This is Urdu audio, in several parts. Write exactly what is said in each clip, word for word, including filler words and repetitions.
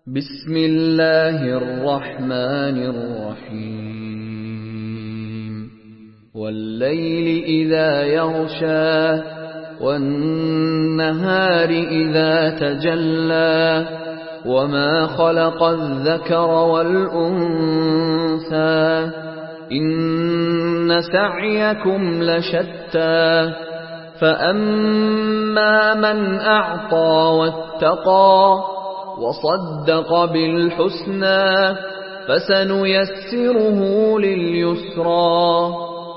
بسم الله الرحمن الرحيم والليل إذا يغشى والنهار إذا تجلى وما خلق الذكر والأنثى إن سعيكم لشتى فأما من أعطى واتقى وصدق بالحسنى فسنيسره لليسرى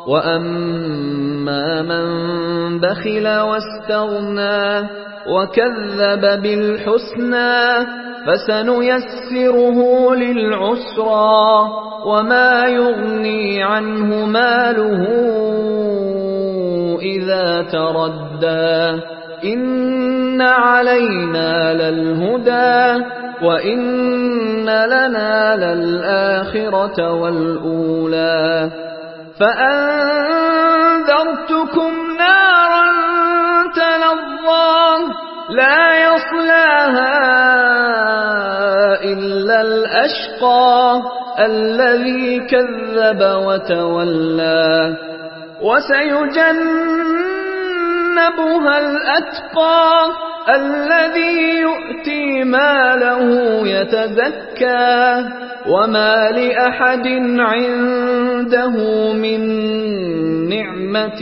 وأما من بخل واستغنى وكذب بالحسنى فسنيسره للعسرى وما يغني عنه ماله إذا تردى إن علينا للهدى وإن لنا للآخرة والأولى فأنذرتكم نارا تلظى لا يصلاها إلا الأشقى الذي كذب وتولى وسيجنبها الأتقى الذي يؤتي ماله يتزكى وما لأحد عنده من نعمة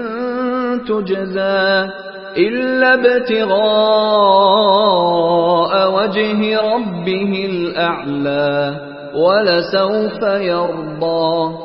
تجزى إلا ابتغاء وجه ربه الأعلى ولسوف يرضى